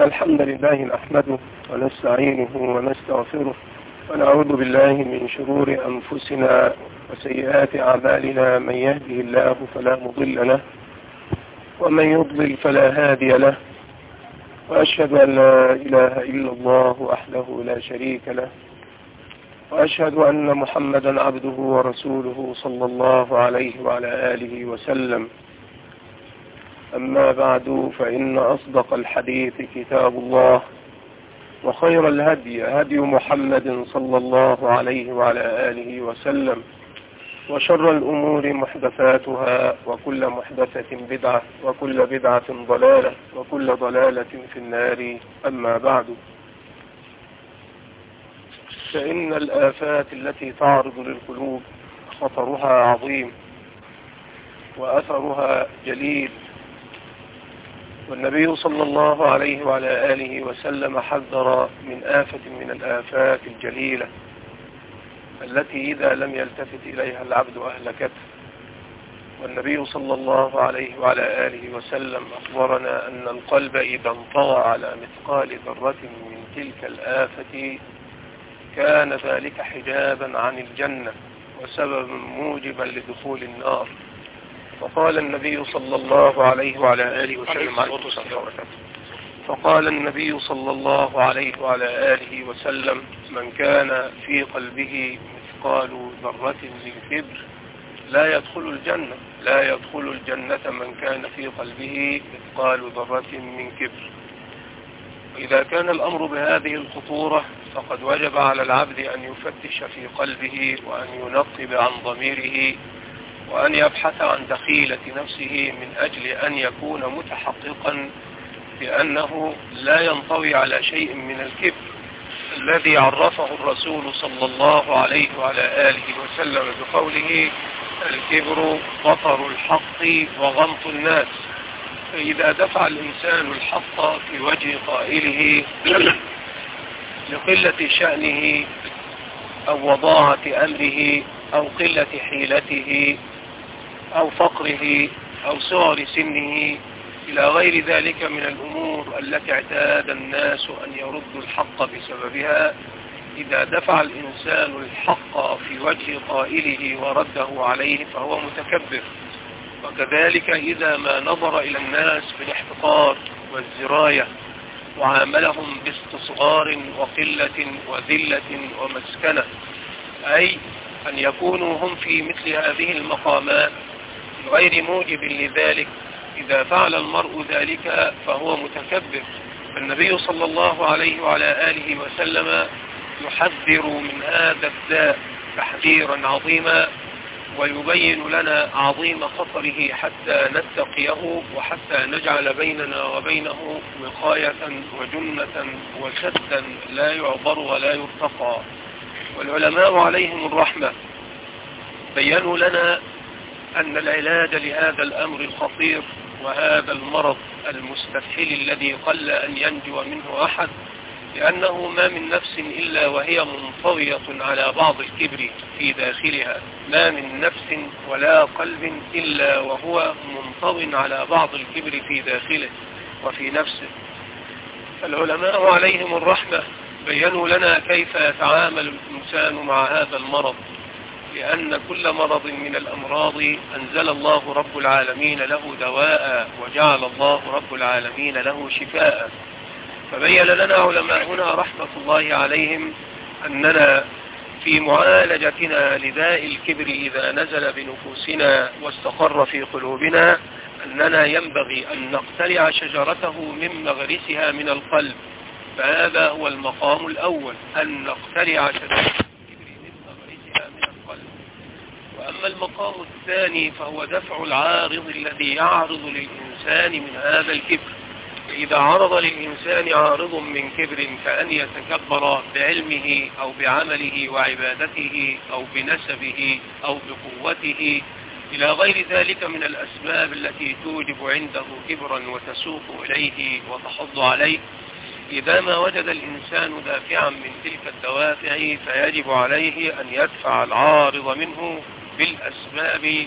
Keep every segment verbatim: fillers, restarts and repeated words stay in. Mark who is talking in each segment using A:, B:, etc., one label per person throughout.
A: إن الحمد لله نحمده ونستعينه ونستغفره ونعوذ بالله من شرور أنفسنا وسيئات أعمالنا. من يهده الله فلا مضل له ومن يضلل فلا هادي له، وأشهد أن لا إله إلا الله وحده لا شريك له، وأشهد أن محمدا عبده ورسوله صلى الله عليه وعلى آله وسلم. أما بعد، فإن أصدق الحديث كتاب الله، وخير الهدي هدي محمد صلى الله عليه وعلى آله وسلم، وشر الأمور محدثاتها، وكل محدثة بدعة، وكل بدعة ضلالة، وكل ضلالة في النار. أما بعد، فإن الآفات التي تعرض للقلوب خطرها عظيم وأثرها جليل، والنبي صلى الله عليه وعلى آله وسلم حذر من آفة من الآفات الجليلة التي إذا لم يلتفت إليها العبد أهلكته. والنبي صلى الله عليه وعلى آله وسلم أخبرنا أن القلب إذا انطوى على مثقال ذرة من تلك الآفة كان ذلك حجابا عن الجنة وسببا موجبا لدخول النار. فقال النبي صلى الله عليه وعلى آله وسلم فقال النبي صلى الله عليه وعلى آله وسلم: من كان في قلبه مثقال ذرة من كبر لا يدخل الجنة لا يدخل الجنة من كان في قلبه مثقال ذرة من كبر. وإذا كان الأمر بهذه الخطورة فقد وجب على العبد أن يفتش في قلبه، وأن ينقب عن ضميره، وأن يبحث عن دخيلة نفسه من أجل أن يكون متحققا بأنه لا ينطوي على شيء من الكبر الذي عرفه الرسول صلى الله عليه وعلى آله وسلم بقوله: الكبر بطر الحق وغمط الناس. فإذا دفع الإنسان الحق في وجه قائله لقلة شأنه أو وضاعة أمره أو قلة حيلته أو فقره أو صغر سنه إلى غير ذلك من الأمور التي اعتاد الناس أن يردوا الحق بسببها، إذا دفع الإنسان الحق في وجه قائله ورده عليه فهو متكبر. وكذلك إذا ما نظر إلى الناس بالاحتقار والزراية وعاملهم باستصغار وقلة وذلة ومسكنة، أي أن يكونوا هم في مثل هذه المقامات غير موجب لذلك، إذا فعل المرء ذلك فهو متكبر. فالنبي صلى الله عليه وعلى آله وسلم يحذر من هذا الداء تحذيرا عظيما، ويبين لنا عظيم خطره حتى نتقيه، وحتى نجعل بيننا وبينه وقاية وجنة وسدا لا يعبر ولا يرتقى. والعلماء عليهم الرحمة بيّنوا لنا أن العلاج لهذا الأمر الخطير وهذا المرض المستفحل الذي قل أن ينجو منه أحد، لأنه ما من نفس إلا وهي منطوية على بعض الكبر في داخلها، ما من نفس ولا قلب إلا وهو منطو على بعض الكبر في داخله وفي نفسه. العلماء عليهم الرحمة بيّنوا لنا كيف يتعامل الإنسان مع هذا المرض، لأن كل مرض من الأمراض أنزل الله رب العالمين له دواء، وجعل الله رب العالمين له شفاء. فبين لنا علماؤنا رحمة الله عليهم أننا في معالجتنا لداء الكبر إذا نزل بنفوسنا واستقر في قلوبنا، أننا ينبغي أن نقتلع شجرته من مغرسها من القلب. فهذا هو المقام الأول، أن نقتلع شجرة وأما المقام الثاني فهو دفع العارض الذي يعرض للإنسان من هذا الكبر. إذا عرض للإنسان عارض من كبر كأن يتكبر بعلمه أو بعمله وعبادته أو بنسبه أو بقوته إلى غير ذلك من الأسباب التي توجب عنده كبرا وتسوق إليه وتحض عليه، إذا ما وجد الإنسان دافعا من تلك الدوافع فيجب عليه أن يدفع العارض منه بالأسباب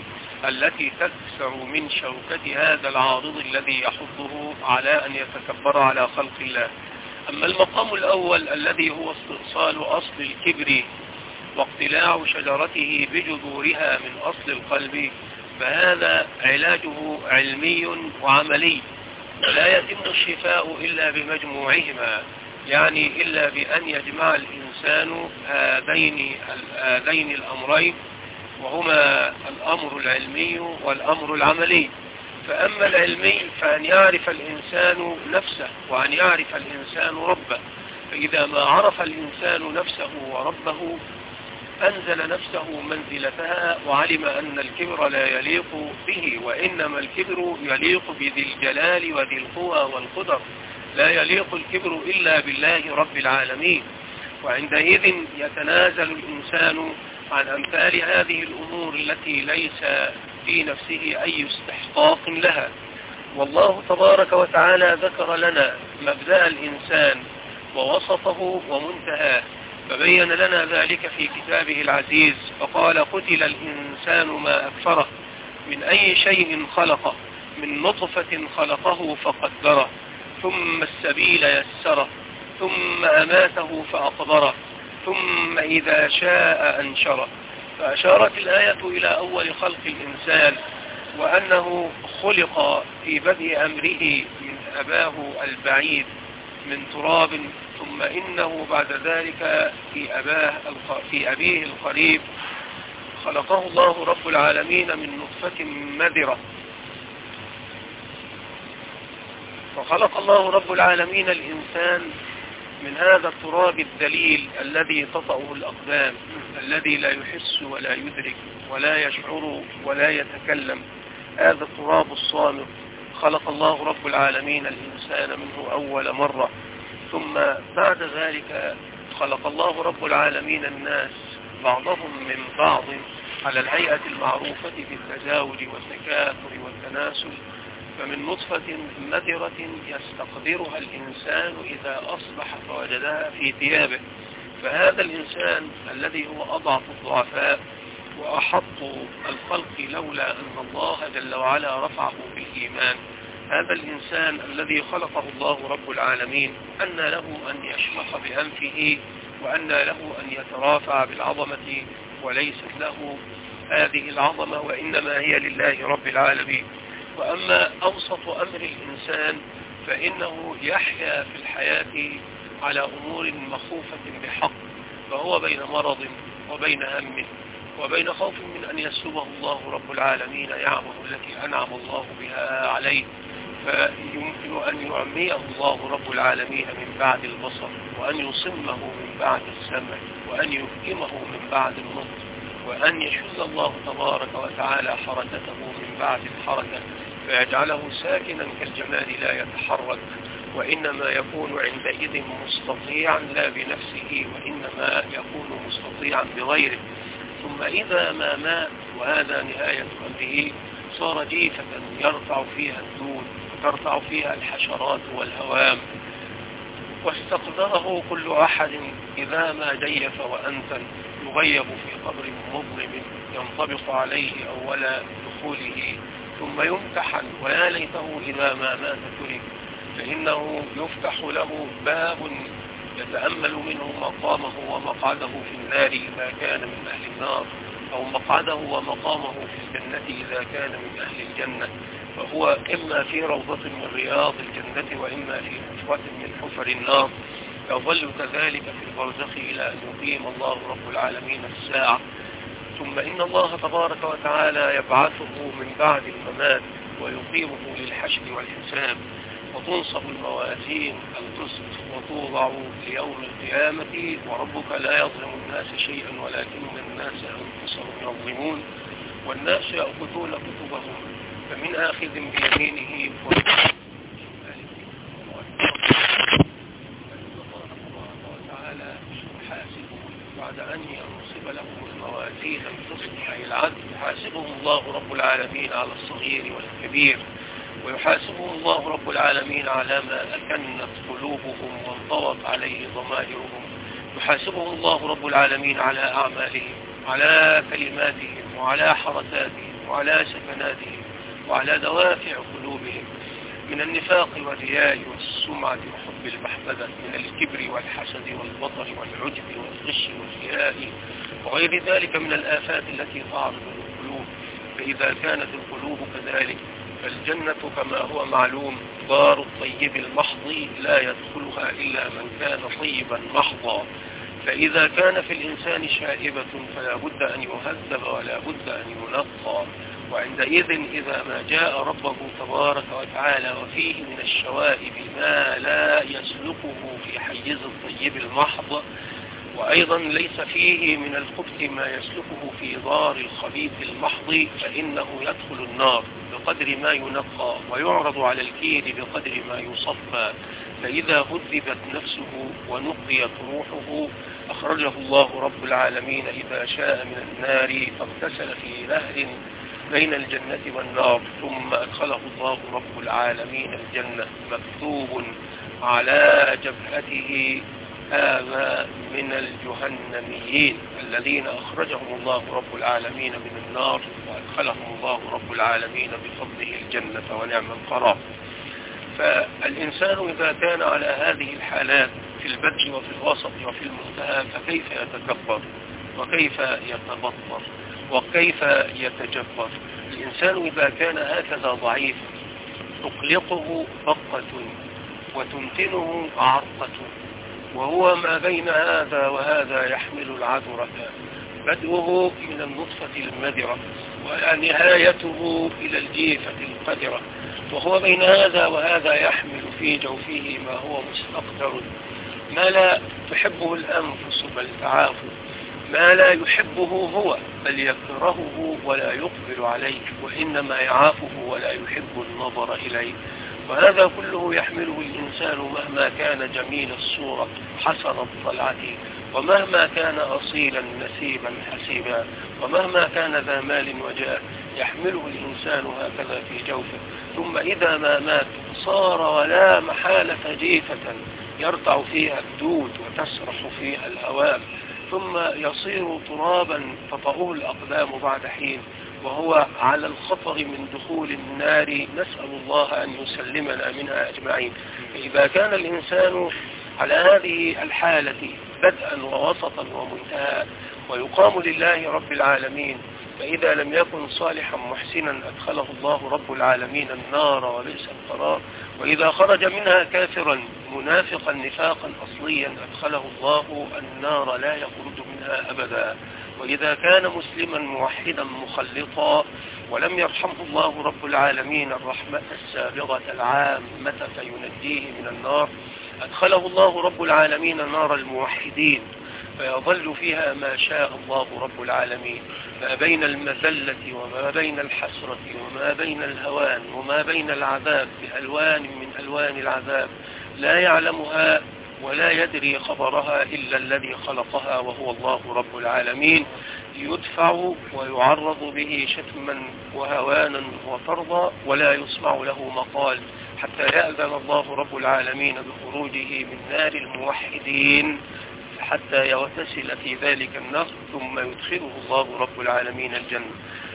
A: التي تكسر من شوكة هذا العارض الذي يحضه على أن يتكبر على خلق الله. أما المقام الأول الذي هو استئصال أصل الكبر واقتلاع شجرته بجذورها من أصل القلب، فهذا علاجه علمي وعملي، ولا يتم الشفاء إلا بمجموعهما، يعني إلا بأن يجمع الإنسان هذين هذين الأمرين، وهما الأمر العلمي والأمر العملي. فأما العلمي فأن يعرف الإنسان نفسه وأن يعرف الإنسان ربه، فإذا ما عرف الإنسان نفسه وربه أنزل نفسه منزلتها، وعلم أن الكبر لا يليق به، وإنما الكبر يليق بذي الجلال وذي القوى والقدر، لا يليق الكبر إلا بالله رب العالمين. وعندئذ يتنازل الإنسان عن أمثال هذه الأمور التي ليس في نفسه أي استحقاق لها. والله تبارك وتعالى ذكر لنا مبدأ الإنسان ووسطه ومنتهاه، فبين لنا ذلك في كتابه العزيز، فقال: قتل الإنسان ما أكفره، من أي شيء خلقه، من نطفة خلقه فقدره، ثم السبيل يسره، ثم أماته فأقبره، ثم إذا شاء أنشره. فأشارت الآية إلى أول خلق الإنسان، وأنه خلق في بدء أمره من أباه البعيد من تراب، ثم إنه بعد ذلك في أباه في أبيه القريب خلقه الله رب العالمين من نطفة مذرة. فخلق الله رب العالمين الإنسان من هذا التراب الذليل الذي تطأه الأقدام، الذي لا يحس ولا يدرك ولا يشعر ولا يتكلم، هذا التراب الصامت. خلق الله رب العالمين الإنسان منه أول مرة، ثم بعد ذلك خلق الله رب العالمين الناس بعضهم من بعض على الهيئة المعروفة بالتزاوج والتكاثر والتناسل، فمن نطفة مذرة يستقدرها الإنسان إذا أصبح فوجدها في ثيابه. فهذا الإنسان الذي هو أضعف الضعفاء وأحط الخلق لولا أن الله جل وعلا رفعه بالإيمان، هذا الإنسان الذي خلقه الله رب العالمين أن له أن يشمخ بأنفه، وأن له أن يترافع بالعظمة، وليست له هذه العظمة، وإنما هي لله رب العالمين. وأما أوسط أمر الإنسان فإنه يحيا في الحياة على أمور مخوفة بحق، فهو بين مرض وبين هم وبين خوف من أن يسلبه الله رب العالمين نعمه التي أنعم الله بها عليه، فيمكن أن يعميه الله رب العالمين من بعد البصر، وأن يصمه من بعد السمع، وأن يفهمه من بعد النطق، وأن يشل الله تبارك وتعالى حركته من بعد الحركة، فيجعله ساكنا كالجمال لا يتحرك، وإنما يكون عندئذ مستطيعا لا بنفسه، وإنما يكون مستطيعا بغيره. ثم إذا ما مات، وهذا نهاية أمره، صار جيفة يرفع فيها الدود وترفع فيها الحشرات والهوام، واستقدره كل أحد إذا ما جيف وأنتن، يغيب في قبر مظلم ينطبق عليه أول دخوله، ثم يمتحن، ويا ليته إذا ما مات ترك، فإنه يفتح له باب يتأمل منه مقامه ومقعده في النار إذا كان من أهل النار، أو مقعده ومقامه في الجنة إذا كان من أهل الجنة، فهو إما في روضة من رياض الجنة، وإما في حفرة من حفر النار، يظل كذلك في البرزخ إلى أن يقيم الله رب العالمين الساعة. ثم إن الله تبارك وتعالى يبعثه من بعد الممات ويقيمه للحشر والحساب، وتنصب الموازين القسط وتوضع ليوم القيامة، وربك لا يظلم الناس شيئا ولكن الناس أنفسهم يظلمون، والناس يأخذون كتبهم فمن آخذ بيمينه ومن وتعالى يحاسبه بعد أن ينصب لهم الموازين القسط أي العدل، يحاسبهم الله رب العالمين على الصغير والكبير، ويحاسبهم الله رب العالمين على ما أكنت قلوبهم وانطوت عليه ضمائرهم، يحاسبهم الله رب العالمين على أعمالهم، على كلماتهم، وعلى حركاتهم، وعلى سكناتهم وعلى دوافع قلوبهم من النفاق والرياء والسمعة وحب المحمدة، من الكبر والحسد والبطر والعجب والغش والرياء وغير ذلك من الآفات التي تعرض للقلوب. فإذا كانت القلوب كذلك فالجنة كما هو معلوم دار الطيب المحض لا يدخلها إلا من كان طيبا محضا. فإذا كان في الإنسان شائبة فلا بد أن يهذب ولا بد أن ينقى، وعندئذ إذا ما جاء ربه تبارك وتعالى وفيه من الشوائب ما لا يسلكه في حيز الطيب المحض، وأيضا ليس فيه من الخبث ما يسلكه في دار الخبيث المحض، فإنه يدخل النار بقدر ما ينقى ويعرض على الكيد بقدر ما يصفى. فإذا هذبت نفسه ونقيت روحه أخرجه الله رب العالمين إذا شاء من النار فاغتسل في نهر بين الجنة والنار، ثم أدخله الله رب العالمين الجنة مكتوب على جبهته هذا من الجهنميين الذين أخرجهم الله رب العالمين من النار وأدخلهم الله رب العالمين بفضله الجنة ونعم القرار. فالإنسان إذا كان على هذه الحالات في البدء وفي الوسط وفي المنتهى فكيف يتكبر وكيف يتبطر وكيف يتجبر؟ الإنسان إذا كان هكذا ضعيف تقلقه بقة وتمتنه عرقة، وهو ما بين هذا وهذا يحمل العذرة، بدءه من النطفة المدرة ونهايته إلى الجيفة القدرة، وهو بين هذا وهذا يحمل في جوفه ما هو مستقدر، ما لا تحبه الأنفس بل تعافه، ما لا يحبه هو بل يكرهه ولا يقبل عليه، وإنما يعافه ولا يحب النظر إليه. وهذا كله يحمله الإنسان مهما كان جميل الصورة حسن الطلعة، ومهما كان أصيلا نسيبا حسيبا، ومهما كان ذا مال وجاه، يحمله الإنسان هكذا في جوفه. ثم إذا ما مات صار ولا محالة جيفة يرتع فيها الدود وتسرح فيها الهواء، ثم يصير ترابا تطأه الأقدام بعد حين، وهو على الخطر من دخول النار، نسأل الله أن يسلمنا منها أجمعين. فإذا كان الإنسان على هذه الحالة بدءا ووسطا ومنتهى ويقام لله رب العالمين، فإذا لم يكن صالحا محسنا أدخله الله رب العالمين النار وبئس القرار، وإذا خرج منها كافرا منافقا نفاقا أصليا أدخله الله النار لا يخرج منها أبدا. وإذا كان مسلما موحدا مخلطا ولم يرحمه الله رب العالمين الرحمة السابغة العامة فينجيه من النار، أدخله الله رب العالمين نار الموحدين فيظل فيها ما شاء الله رب العالمين، ما بين المذلة وما بين الحسرة وما بين الهوان وما بين العذاب بألوان من ألوان العذاب لا يعلمها ولا يدري خبرها إلا الذي خلقها وهو الله رب العالمين، يدفع ويعرض به شتما وهوانا وطردا ولا يسمع له مقال حتى يأذن الله رب العالمين بخروجه من نار الموحدين حتى يغتسل في ذلك النهر ثم يدخله الله رب العالمين الجنة.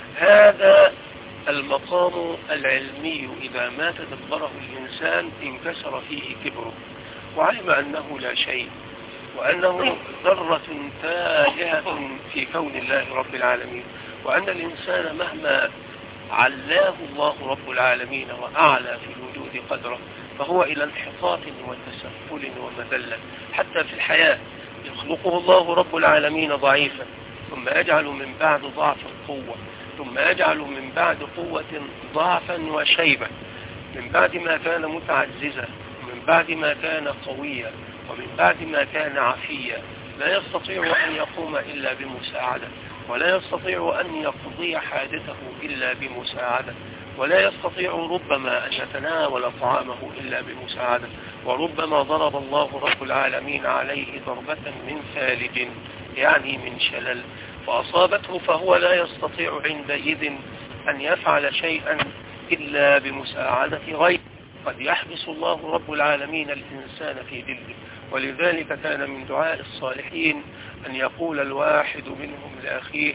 A: هذا المقام العلمي إذا ما تدبره الإنسان انكسر فيه كبره وعلم أنه لا شيء، وأنه ذرة تافهة في كون الله رب العالمين، وأن الإنسان مهما علاه الله رب العالمين وأعلى في الوجود قدره فهو إلى انحطاط وتسفل ومذلة. حتى في الحياة يخلقه الله رب العالمين ضعيفا ثم يجعل من بعد ضعف قوة، ثم يجعل من بعد قوة ضعفا وشيبة، من بعد ما كان متعززا ومن بعد ما كان قويا ومن بعد ما كان عفيا، لا يستطيع أن يقوم إلا بمساعدة، ولا يستطيع أن يقضي حاجته إلا بمساعدة، ولا يستطيع ربما أن يتناول طعامه إلا بمساعدة، وربما ضرب الله رب العالمين عليه ضربة من ثالج يعني من شلل فأصابته، فهو لا يستطيع عندئذ أن يفعل شيئا إلا بمساعدة غيره. قد يحبس الله رب العالمين الإنسان في ذله، ولذلك كان من دعاء الصالحين أن يقول الواحد منهم لأخيه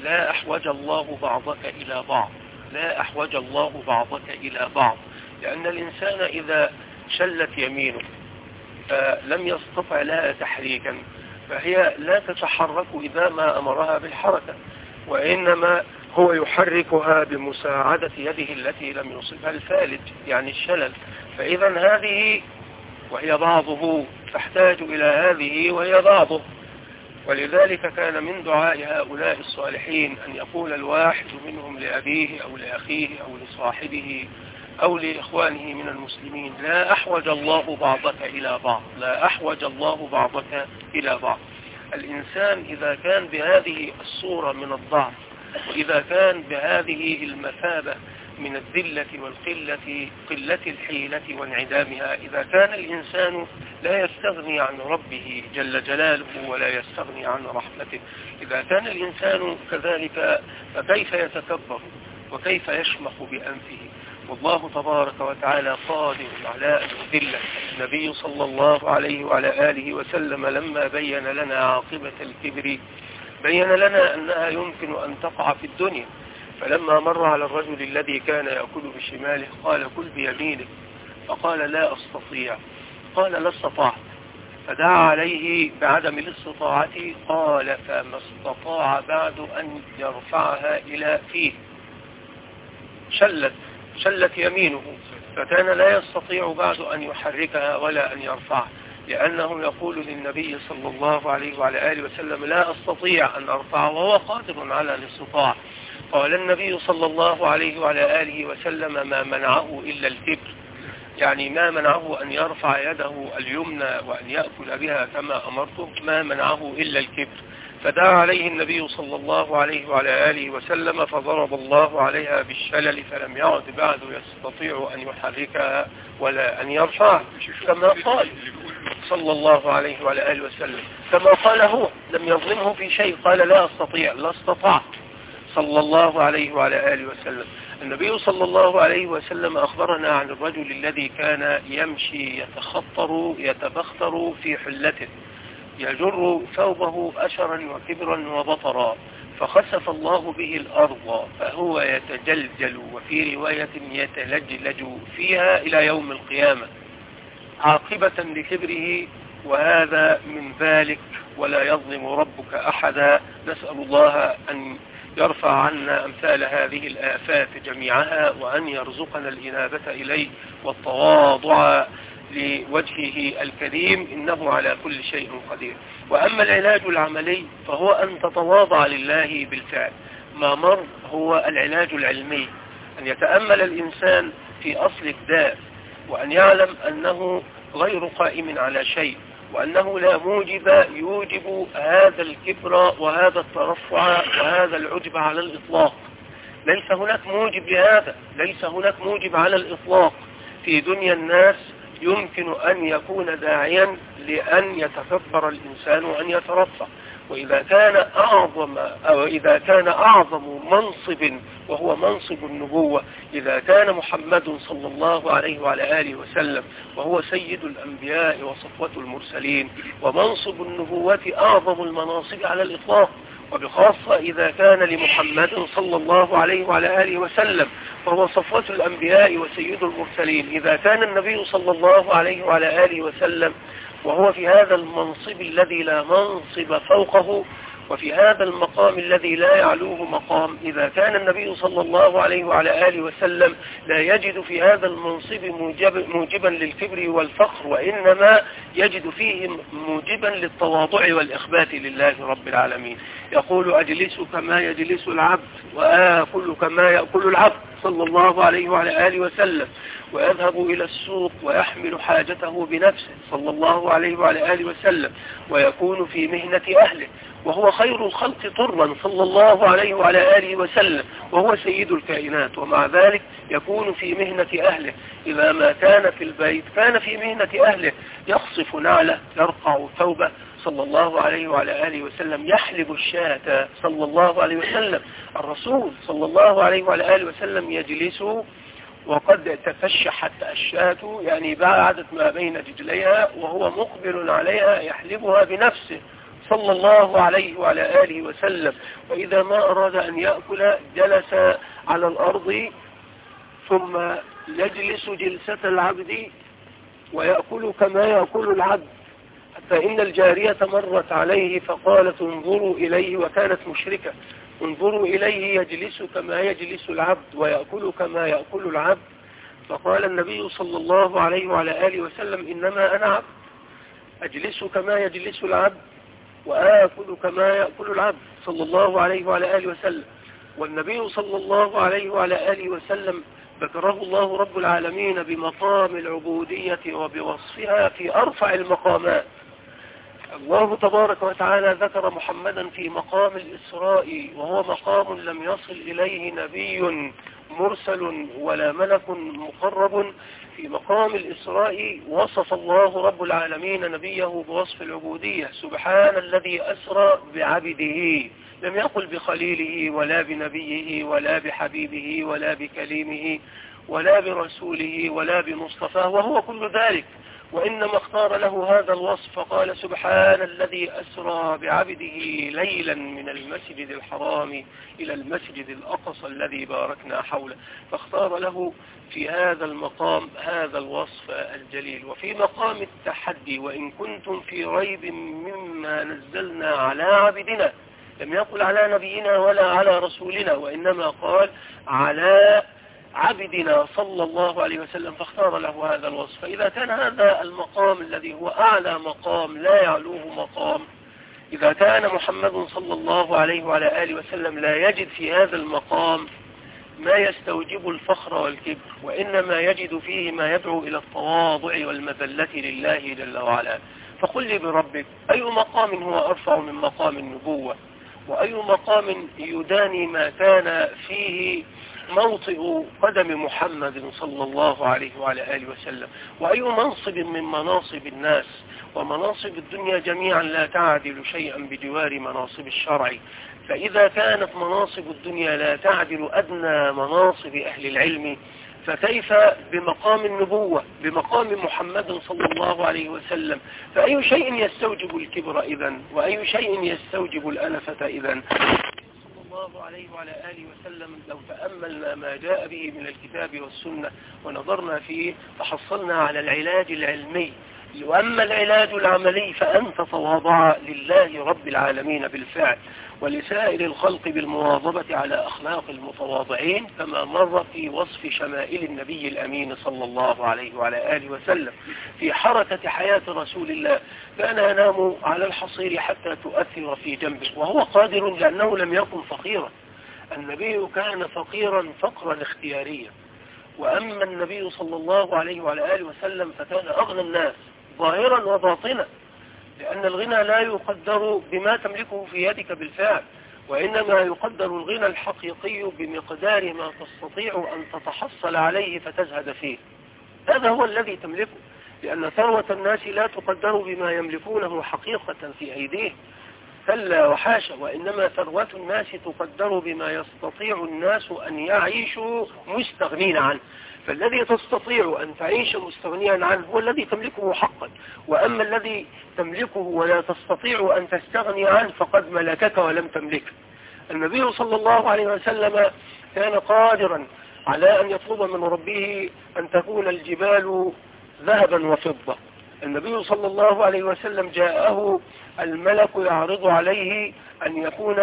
A: لا أحوج الله بعضك إلى بعض، لا أحوج الله بعضك إلى بعض، لأن الإنسان إذا شلت يمينه فلم يستطع لها تحريكا فهي لا تتحرك إذا ما أمرها بالحركة، وإنما هو يحركها بمساعدة يده التي لم يصبها الفالج يعني الشلل. فإذا هذه وهي بعضه تحتاج إلى هذه وهي بعضه. ولذلك كان من دعاء هؤلاء الصالحين أن يقول الواحد منهم لأبيه أو لأخيه أو لصاحبه أو لإخوانه من المسلمين: لا أحوج الله بعضك إلى بعض، لا أحوج الله بعضك إلى بعض. الإنسان إذا كان بهذه الصورة من الضعف، وإذا كان بهذه المثابة من الذلة والقلة، قلة الحيلة وانعدامها، إذا كان الإنسان لا يستغني عن ربه جل جلاله ولا يستغني عن رحمته، إذا كان الإنسان كذلك فكيف يتكبر وكيف يشمخ بأنفه؟ والله تبارك وتعالى قادر على أن يذله. النبي صلى الله عليه وعلى آله وسلم لما بين لنا عاقبة الكبر بين لنا أنها يمكن أن تقع في الدنيا، فلما مر على الرجل الذي كان يأكل بشماله قال: كل بيمينك، فقال: لا أستطيع. قال: لا استطعت، فدعا عليه بعدم الاستطاعة، قال: فما استطاع بعد أن يرفعها إلى فيه، شلت شلت يمينه، فكان لا يستطيع بعد أن يحركها ولا أن يرفعها، لأنه يقول للنبي صلى الله عليه وعلى آله وسلم: لا أستطيع أن أرفع، وهو قادر على الاستطاعة. قال النبي صلى الله عليه وعلى آله وسلم: ما منعه إلا الكبر، يعني ما منعه أن يرفع يده اليمنى وأن يأكل بها كما أمرته، ما منعه إلا الكبر. فدعا عليه النبي صلى الله عليه وعلى آله وسلم فضرب الله عليها بالشلل، فلم يعد بعد يستطيع أن يحركها ولا أن يرفعها، كما قال صلى الله عليه وعلى آله وسلم، كما قال هو، لم يظلمه في شيء، قال: لا أستطيع، لا استطعت، صلى الله عليه وعلى آله وسلم. النبي صلى الله عليه وسلم أخبرنا عن الرجل الذي كان يمشي يتخطر يتبختر في حلته، يجر ثوبه أشرا وكبرا وبطرا، فخسف الله به الأرض فهو يتجلجل، وفي رواية يتلجلج فيها إلى يوم القيامة عاقبة لكبره، وهذا من ذلك. ولا يظلم ربك أحدا. نسأل الله أن يرفع عنا أمثال هذه الآفات جميعها، وأن يرزقنا الإنابة إليه والتواضع لوجهه الكريم، إنه على كل شيء قدير. وأما العلاج العملي فهو أن تتواضع لله بالفعل. ما مر هو العلاج العلمي، أن يتأمل الإنسان في أصل الداء، وأن يعلم أنه غير قائم على شيء، وأنه لا موجب يوجب هذا الكبر وهذا الترفع وهذا العجب على الإطلاق. ليس هناك موجب لهذا، ليس هناك موجب على الإطلاق في دنيا الناس يمكن أن يكون داعيا لأن يتكبر الإنسان وأن يترفع. وإذا كان أعظم أو إذا كان أعظم منصب وهو منصب النبوة، إذا كان محمد صلى الله عليه وعلى آله وسلم وهو سيد الأنبياء وصفوة المرسلين، ومنصب النبوة أعظم المناصب على الإطلاق، وبخاصة إذا كان لمحمد صلى الله عليه وعلى آله وسلم وهو صفوة الأنبياء وسيد المرسلين، إذا كان النبي صلى الله عليه وعلى آله وسلم وهو في هذا المنصب الذي لا منصب فوقه، وفي هذا المقام الذي لا يعلوه مقام، إذا كان النبي صلى الله عليه وعلى آله وسلم لا يجد في هذا المنصب موجب موجبا للكبر والفخر، وإنما يجد فيه موجبا للتواضع والإخبات لله رب العالمين. يقول: أجلس كما يجلس العبد وآكل كما يأكل العبد، صلى الله عليه وعلى آله وسلم، ويذهب إلى السوق ويحمل حاجته بنفسه، صلى الله عليه وعلى آله وسلم، ويكون في مهنة أهله، وهو خير الخلق طرا، صلى الله عليه وعلى آله وسلم، وهو سيد الكائنات، ومع ذلك يكون في مهنة أهله. إذا ما كان في البيت كان في مهنة أهله، يخصف نعله، يرقع ثوبه، صلى الله عليه وعلى آله وسلم، يحلب الشاة، صلى الله عليه وسلم. الرسول صلى الله عليه وعلى آله وسلم يجلس وقد تفشحت الشاة، يعني بعدت ما بين رجليها، وهو مقبل عليها يحلبها بنفسه، صلى الله عليه وعلى آله وسلم. وإذا ما أراد أن يأكل جلس على الأرض ثم يجلس جلسة العبد ويأكل كما يأكل العبد، حتى إن الجارية مرت عليه فقالت انظروا إليه، وكانت مشركة، انظروا إليه يجلس كما يجلس العبد ويأكل كما يأكل العبد. فقال النبي صلى الله عليه وعلى آله وسلم إنما أنا عبد، أجلس كما يجلس العبد وآكل كما يأكل العبد، صلى الله عليه وعلى آله وسلم. والنبي صلى الله عليه وعلى آله وسلم ذكره الله رب العالمين بمقام العبودية وبوصفها في أرفع المقامات. الله تبارك وتعالى ذكر محمدا في مقام الإسراء، وهو مقام لم يصل إليه نبي مرسل ولا ملك مقرب. في مقام الإسراء وصف الله رب العالمين نبيه بوصف العبودية، سبحان الذي أسرى بعبده، لم يقل بخليله ولا بنبيه ولا بحبيبه ولا بكليمه ولا برسوله ولا بمصطفاه، وهو كل ذلك، وإنما اختار له هذا الوصف فقال سبحان الذي أسرى بعبده ليلا من المسجد الحرام إلى المسجد الأقصى الذي باركنا حوله، فاختار له في هذا المقام هذا الوصف الجليل. وفي مقام التحدي وإن كنتم في ريب مما نزلنا على عبدنا، لم يقل على نبينا ولا على رسولنا، وإنما قال على عبدنا صلى الله عليه وسلم، فاختار له هذا الوصف. فإذا كان هذا المقام الذي هو أعلى مقام لا يعلوه مقام، إذا كان محمد صلى الله عليه وعلى آله وسلم لا يجد في هذا المقام ما يستوجب الفخر والكبر، وإنما يجد فيه ما يدعو إلى التواضع والمذلة لله جل وعلا، فقل لي بربك أي مقام هو أرفع من مقام النبوة؟ وأي مقام يداني ما كان فيه موطئ قدم محمد صلى الله عليه وعلى آله وسلم؟ وأي منصب من مناصب الناس ومناصب الدنيا جميعا لا تعدل شيئا بجوار مناصب الشرع؟ فإذا كانت مناصب الدنيا لا تعدل أدنى مناصب أهل العلم، فكيف بمقام النبوة بمقام محمد صلى الله عليه وسلم؟ فأي شيء يستوجب الكبر إذن؟ وأي شيء يستوجب الأنفة إذن؟ صلى الله عليه وعلى آله وسلم لو تأملنا ما جاء به من الكتاب والسنة ونظرنا فيه فحصلنا على العلاج العلمي. وأما العلاج العملي فأن تتواضع لله رب العالمين بالفعل، ولسائر الخلق بالمواظبة على أخلاق المتواضعين، كما مر في وصف شمائل النبي الأمين صلى الله عليه وعلى آله وسلم في حركة حياة رسول الله. كان ينام على الحصير حتى تؤثر في جنبه وهو قادر، لأنه لم يكن فقيرا. النبي كان فقيرا فقرا اختياريا، وأما النبي صلى الله عليه وعلى آله وسلم فكان أغنى الناس ظاهرا وباطنا، لأن الغنى لا يقدر بما تملكه في يدك بالفعل، وإنما يقدر الغنى الحقيقي بمقدار ما تستطيع أن تتحصل عليه فتزهد فيه. هذا هو الذي تملكه، لأن ثروة الناس لا تقدر بما يملكونه حقيقة في أيديه، كلا وحاشا، وإنما ثروة الناس تقدر بما يستطيع الناس أن يعيشوا مستغنين عنه. فالذي تستطيع أن تعيش مستغنيا عنه هو الذي تملكه حقا، وأما الذي تملكه ولا تستطيع أن تستغني عنه فقد ملكك ولم تملك. النبي صلى الله عليه وسلم كان قادرا على أن يطلب من ربه أن تكون الجبال ذهبا وفضة. النبي صلى الله عليه وسلم جاءه الملك يعرض عليه أن يكون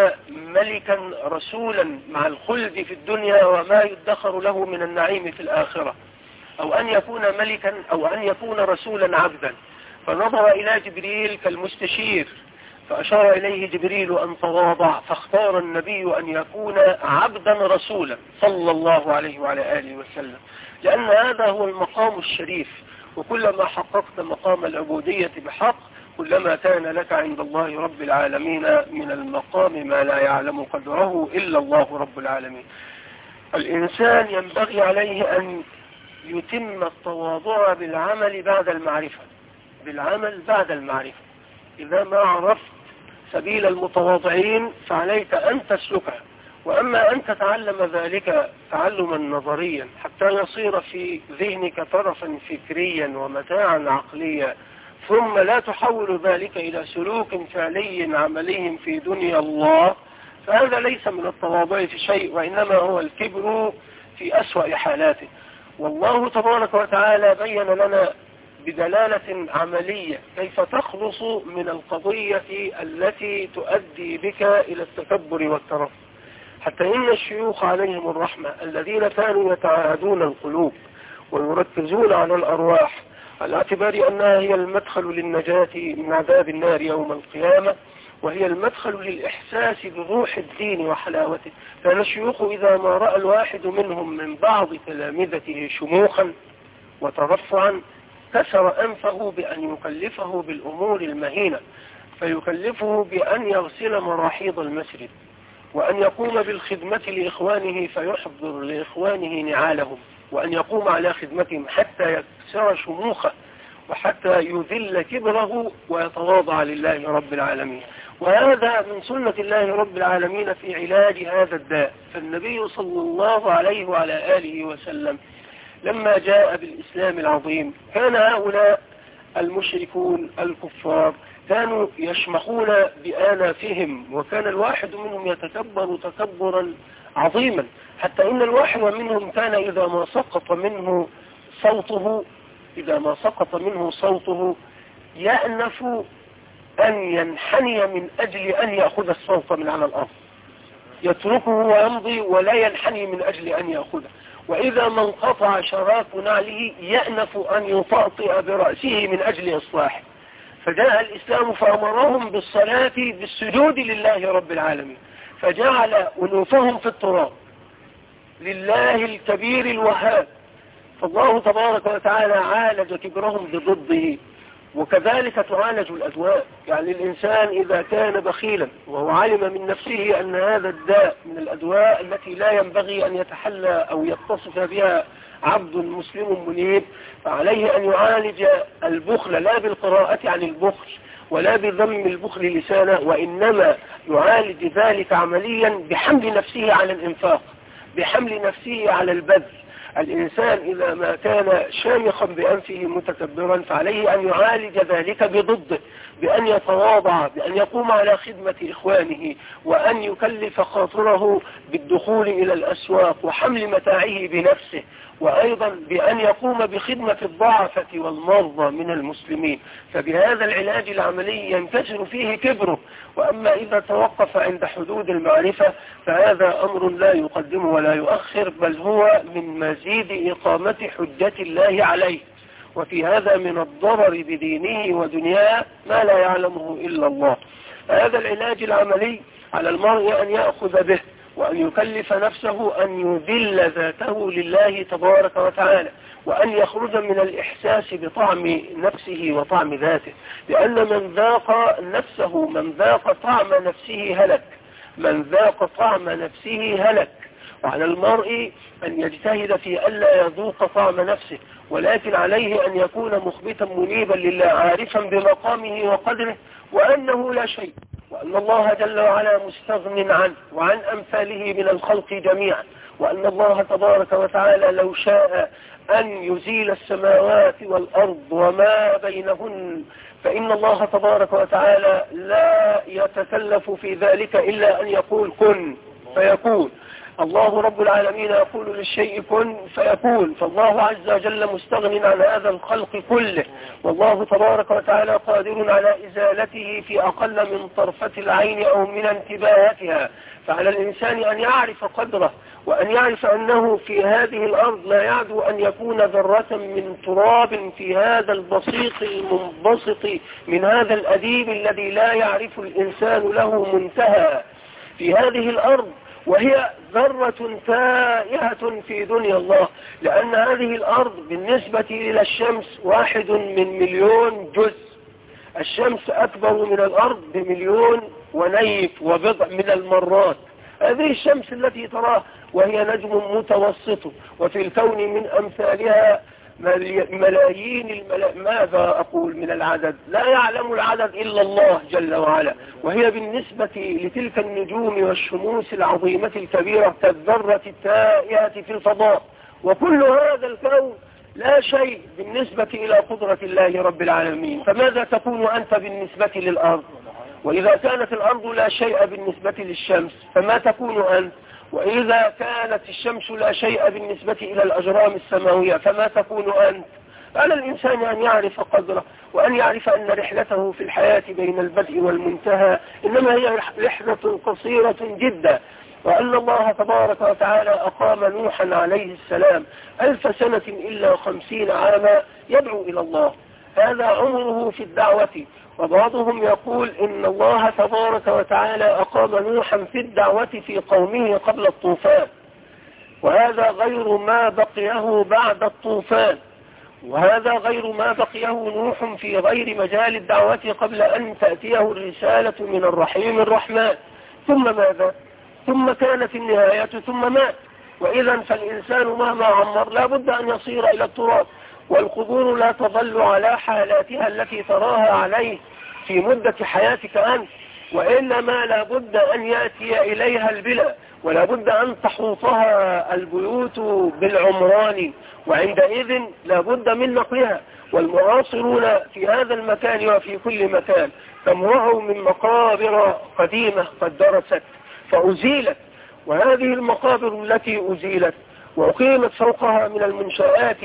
A: ملكا رسولا مع الخلد في الدنيا وما يدخر له من النعيم في الآخرة، أو أن يكون ملكا أو أن يكون رسولا عبدا، فنظر إلى جبريل كالمستشير فأشار إليه جبريل أن تواضع، فاختار النبي أن يكون عبدا رسولا صلى الله عليه وعلى آله وسلم، لأن هذا هو المقام الشريف. وكلما حققت مقام العبودية بحق كلما كان لك عند الله رب العالمين من المقام ما لا يعلم قدره إلا الله رب العالمين. الإنسان ينبغي عليه أن يتم التواضع بالعمل بعد المعرفة، بالعمل بعد المعرفة. إذا ما عرفت سبيل المتواضعين فعليك أن تسلكها، وأما أن تتعلم ذلك تعلما نظريا حتى يصير في ذهنك طرفا فكريا ومتاعا عقليا ثم لا تحول ذلك إلى سلوك فعلي عملي في دنيا الله، فهذا ليس من التواضع في شيء، وإنما هو الكبر في أسوأ حالاته. والله تبارك وتعالى بين لنا بدلالة عملية كيف تخلص من القضية التي تؤدي بك إلى التكبر والترف. حتى إن الشيوخ عليهم الرحمة الذين كانوا يتعاهدون القلوب ويركزون على الأرواح على اعتبار أنها هي المدخل للنجاة من عذاب النار يوم القيامة، وهي المدخل للإحساس بروح الدين وحلاوته، كان الشيوخ إذا ما رأى الواحد منهم من بعض تلامذته شموخا وترفعا كسر أنفه بأن يكلفه بالأمور المهينة، فيكلفه بأن يغسل مراحيض المسجد، وأن يقوم بالخدمة لإخوانه فيحضر لإخوانه نعالهم، وأن يقوم على خدمتهم حتى يكسر شموخه وحتى يذل كبره ويتواضع لله رب العالمين. وهذا من سنة الله رب العالمين في علاج هذا الداء. فالنبي صلى الله عليه وعلى آله وسلم لما جاء بالإسلام العظيم كان هؤلاء المشركون الكفار كانوا يشمخون بآنافهم، وكان الواحد منهم يتكبر تكبرا عظيما، حتى إن الواحد منهم كان إذا ما سقط منه صوته إذا ما سقط منه صوته يأنف أن ينحني من أجل أن يأخذ الصوت من على الأرض، يتركه ويمضي ولا ينحني من أجل أن يأخذه. وإذا ما انقطع شراك نعله يأنف أن يطأطئ برأسه من أجل إصلاحه. فجاء الإسلام فأمرهم بالصلاة بالسجود لله رب العالمين، فجعل أنوفهم في التراب لله الكبير الوهاب. فالله تبارك وتعالى عالج كبرهم بضده. وكذلك تعالج الأدواء، يعني الإنسان إذا كان بخيلا وهو علم من نفسه أن هذا الداء من الأدواء التي لا ينبغي أن يتحلى أو يتصف بها عبد مسلم منيب، فعليه أن يعالج البخل لا بالقراءة عن البخل ولا بذم البخل لسانه، وإنما يعالج ذلك عمليا بحمل نفسه على الإنفاق، بحمل نفسه على البذل. الإنسان إذا ما كان شامخا بأنفه متكبرا فعليه أن يعالج ذلك بضده، بأن يتواضع، بأن يقوم على خدمة إخوانه، وأن يكلف خاطره بالدخول إلى الأسواق وحمل متاعه بنفسه، وأيضا بأن يقوم بخدمة الضعفة والمرضى من المسلمين. فبهذا العلاج العملي ينكسر فيه كبره. وأما إذا توقف عند حدود المعرفة فهذا أمر لا يقدم ولا يؤخر، بل هو من مزيد إقامة حجة الله عليه. وفي هذا من الضرر بدينه ودنياه ما لا يعلمه إلا الله. فهذا العلاج العملي على المرء أن يأخذ به، وأن يكلف نفسه أن يذل ذاته لله تبارك وتعالى، وأن يخرج من الإحساس بطعم نفسه وطعم ذاته، لأن من ذاق نفسه من ذاق طعم نفسه هلك، من ذاق طعم نفسه هلك. وعلى المرء أن يجتهد في ألا يذوق طعم نفسه، ولكن عليه أن يكون مخبتا منيبا لله، عارفا بمقامه وقدره وأنه لا شيء، وأن الله جل وعلا مستغن عنه وعن أمثاله من الخلق جميعا، وأن الله تبارك وتعالى لو شاء أن يزيل السماوات والأرض وما بينهن فإن الله تبارك وتعالى لا يتكلف في ذلك إلا أن يقول كن فيكون. الله رب العالمين يقول للشيء كن فيكون، فالله عز وجل مستغن عن هذا الخلق كله، والله تبارك وتعالى قادر على إزالته في أقل من طرفة العين أو من انتباهاتها. فعلى الإنسان أن يعرف قدره، وأن يعرف أنه في هذه الأرض لا يعدو أن يكون ذرة من تراب في هذا البسيط المنبسط من هذا الأديب الذي لا يعرف الإنسان له منتهى في هذه الأرض، وهي ذرة تائهة في دنيا الله، لأن هذه الأرض بالنسبة إلى الشمس واحد من مليون جزء. الشمس أكبر من الأرض بمليون ونيف وبضع من المرات. هذه الشمس التي تراه وهي نجم متوسط، وفي الكون من أمثالها ملايين الملا... ماذا أقول من العدد، لا يعلم العدد إلا الله جل وعلا، وهي بالنسبة لتلك النجوم والشموس العظيمة الكبيرة كالذرة التائهة في الفضاء. وكل هذا الكون لا شيء بالنسبة إلى قدرة الله رب العالمين. فماذا تكون أنت بالنسبة للأرض؟ وإذا كانت الأرض لا شيء بالنسبة للشمس فما تكون أنت؟ وإذا كانت الشمس لا شيء بالنسبة إلى الأجرام السماوية فما تكون أنت؟ على الإنسان أن يعرف قدره، وأن يعرف أن رحلته في الحياة بين البدء والمنتهى إنما هي رحلة قصيرة جدا، وأن الله تبارك وتعالى أقام نوحا عليه السلام ألف سنة إلا خمسين عاما يدعو إلى الله، هذا عمره في الدعوة. وبعضهم يقول إن الله تبارك وتعالى أقام نوحا في الدعوة في قومه قبل الطوفان، وهذا غير ما بقيه بعد الطوفان، وهذا غير ما بقيه نوح في غير مجال الدعوة قبل أن تأتيه الرسالة من الرحيم الرحمن. ثم ماذا؟ ثم كانت النهاية ثم مات. وإذا فالإنسان مهما عمر لا بد أن يصير إلى التراب، والقبور لا تظل على حالاتها التي تراها عليه في مدة حياتك أنت، وإنما لا بد أن يأتي إليها البلاء، ولا بد أن تحوطها البيوت بالعمران، وعندئذ لا بد من نقلها. والمعاصرون في هذا المكان وفي كل مكان تمرعوا من مقابر قديمة قد درست فأزيلت، وهذه المقابر التي أزيلت وأقيمت فوقها من المنشآت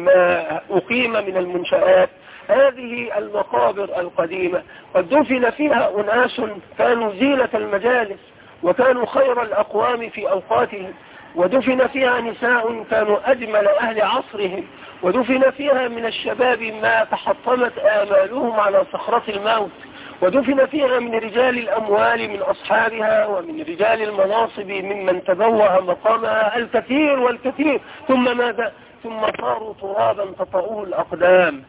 A: ما أقيم من المنشآت، هذه المقابر القديمة قد دفن فيها أناس كانوا زينة المجالس وكانوا خير الأقوام في أوقاتهم، ودفن فيها نساء كانوا أجمل أهل عصرهم، ودفن فيها من الشباب ما تحطمت آمالهم على صخرة الموت، ودفن فيها من رجال الأموال من أصحابها ومن رجال المناصب ممن تبوأ مقامها الكثير والكثير. ثم ماذا؟ ثم صاروا ترابا تطأوه الأقدام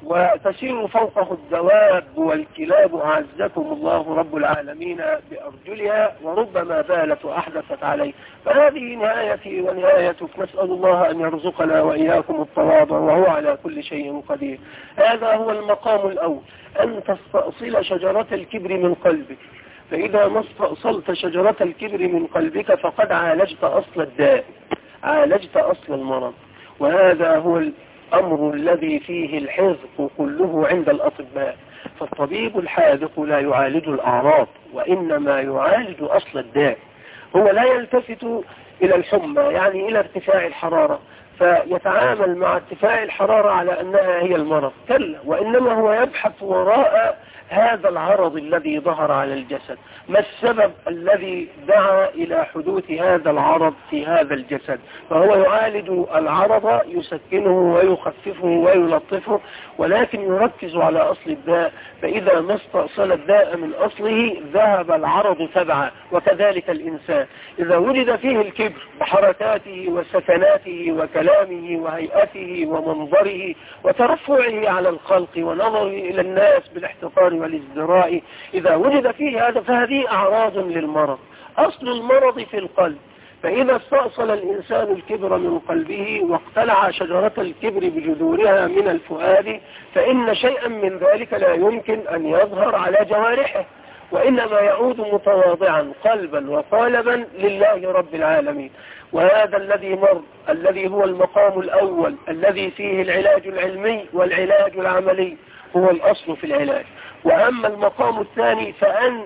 A: وتسير فوقه الدواب والكلاب أعزكم الله رب العالمين بأرجلها، وربما بالت وأحدثت عليه. فهذه نهايتي ونهايتك، نسأل الله أن يرزقنا وإياكم التواضع وهو على كل شيء قدير. هذا هو المقام الأول، أن تستأصل شجرة الكبر من قلبك، فإذا ما استأصلت شجرة الكبر من قلبك فقد عالجت أصل الداء، عالجت أصل المرض. وهذا هو الأمر الذي فيه الحذق كله عند الأطباء، فالطبيب الحاذق لا يعالج الأعراض وإنما يعالج أصل الداء. هو لا يلتفت إلى الحمى يعني إلى ارتفاع الحرارة فيتعامل مع ارتفاع الحرارة على أنها هي المرض، كلا، وإنما هو يبحث وراء هذا العرض الذي ظهر على الجسد، ما السبب الذي دعا إلى حدوث هذا العرض في هذا الجسد، فهو يعالج العرض يسكنه ويخففه ويلطفه، ولكن يركز على أصل الداء، فإذا ما استأصل الداء من أصله ذهب العرض تبعا. وكذلك الإنسان إذا وجد فيه الكبر بحركاته وسكناته وكلامه وهيئته ومنظره وترفعه على الخلق ونظره إلى الناس بالاحتقار والازدراء، إذا وجد فيه هذا فهذه أعراض للمرض. أصل المرض في القلب، فإذا استأصل الإنسان الكبر من قلبه واقتلع شجرة الكبر بجذورها من الفؤاد فإن شيئا من ذلك لا يمكن أن يظهر على جوارحه، وإنما يعود متواضعا قلبا وقالبا لله رب العالمين. وهذا الذي مر الذي هو المقام الأول الذي فيه العلاج العلمي والعلاج العملي هو الأصل في العلاج. وأما المقام الثاني فأن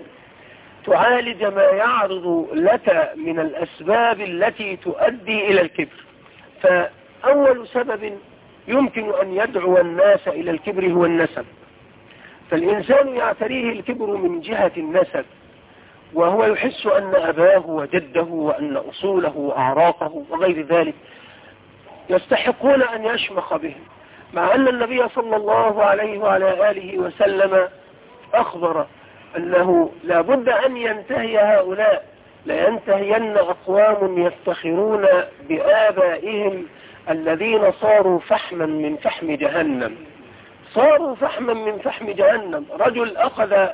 A: تعالج ما يعرض لك من الأسباب التي تؤدي إلى الكبر. فأول سبب يمكن أن يدعو الناس إلى الكبر هو النسب، فالإنسان يعتريه الكبر من جهة النسب، وهو يحس أن أباه وجده وأن أصوله وأعراقه وغير ذلك يستحقون أن يشمخ بهم، مع أن النبي صلى الله عليه وعلى آله وسلم أخبر أنه لا بد أن ينتهي هؤلاء، لينتهين أقوام يفتخرون بآبائهم الذين صاروا فحما من فحم جهنم، صاروا فحما من فحم جهنم. رجل أخذ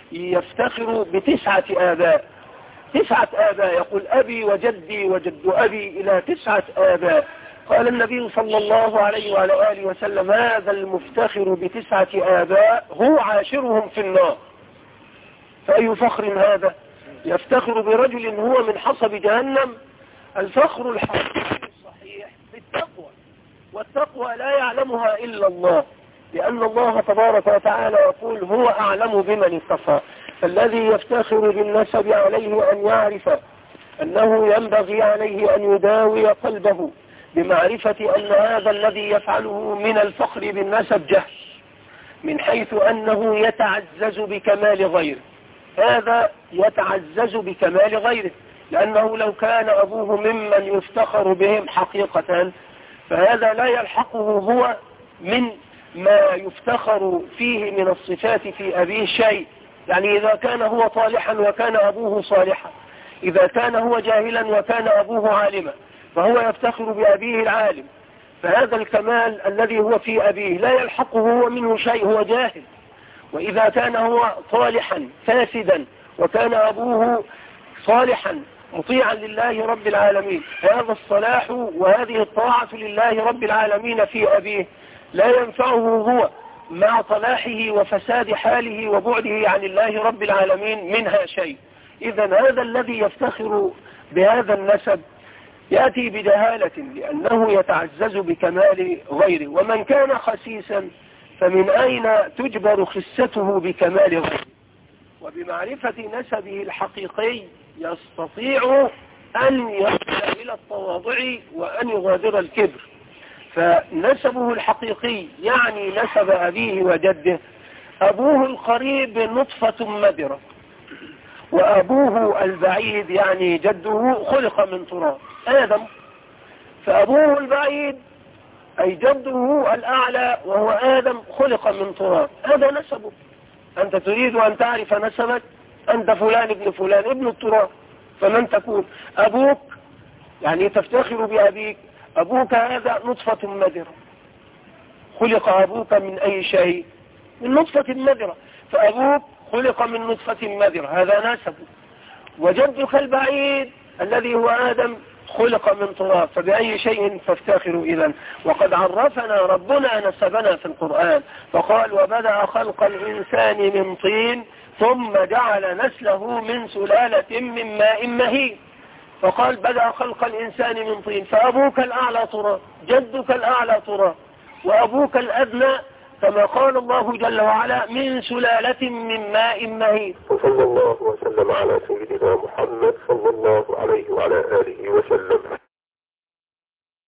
A: يفتخر بتسعة آباء، تسعة آباء، يقول أبي وجدي وجد أبي إلى تسعة آباء. قال النبي صلى الله عليه وعلى آله وسلم هذا المفتخر بتسعة آباء هو عاشرهم في النار. فأي فخر هذا؟ يفتخر برجل هو من حصب جهنم. الفخر الحقيقي الصحيح بالتقوى،
B: والتقوى لا يعلمها إلا الله، لأن الله تبارك وتعالى يقول هو أعلم بمن اتقى. فالذي يفتخر بالنسب عليه أن يعرف أنه ينبغي عليه أن يداوي قلبه بمعرفة أن هذا الذي يفعله من الفخر بالنسب جهل، من حيث أنه يتعزز بكمال غيره. هذا يتعزز بكمال غيره، لأنه لو كان أبوه ممن يفتخر بهم حقيقة فهذا لا يلحقه هو من ما يفتخر فيه من الصفات في أبيه شيء. يعني إذا كان هو طالحا وكان أبوه صالحا، إذا كان هو جاهلا وكان أبوه عالما، فهو يفتخر بأبيه العالم، فهذا الكمال الذي هو في أبيه لا يلحقه هو منه شيء، هو جاهل. وإذا كان هو صالحا فاسدا وكان أبوه صالحا مطيعا لله رب العالمين، هذا الصلاح وهذه الطاعة لله رب العالمين في أبيه لا ينفعه هو مع صلاحه وفساد حاله وبعده عن الله رب العالمين منها شيء. إذا هذا الذي يفتخر بهذا النسب يأتي بدهالة لأنه يتعزز بكمال غيره. ومن كان خسيسا فمن أين تجبر خسته بكمال غيره؟ وبمعرفة نسبه الحقيقي يستطيع أن يصل إلى التواضع وأن يغادر الكبر. فنسبه الحقيقي يعني نسب أبيه وجده. أبوه القريب نطفة مدرة، وأبوه البعيد يعني جده خلق من تراب آدم. فأبوه البعيد أي جده الأعلى وهو آدم خلق من تراب، هذا نسبه. أنت تريد أن تعرف نسبك، أنت فلان ابن فلان ابن التراب، فمن تكون؟ أبوك يعني تفتخر بأبيك، أبوك هذا نطفة مدرة. خلق أبوك من أي شيء؟ من نطفة مدرة، فأبوك خلق من نطفة مدرة، هذا نسبه. وجدك البعيد الذي هو آدم خلق من تراب، فبأي شيء تفتخر إذن؟ وقد عرفنا ربنا نسبنا في القرآن فقال وبدأ خلق الإنسان من طين ثم جعل نسله من سلالة من ماء مهين. فقال بدأ خلق الإنسان من طين، فأبوك الأعلى تراب، جدك الأعلى تراب، وأبوك الأدنى كما قال الله جل وعلا من سلالة من ماء مهين.
C: وصلى الله وسلم على سيدنا محمد صلى الله عليه وعلى آله وسلم.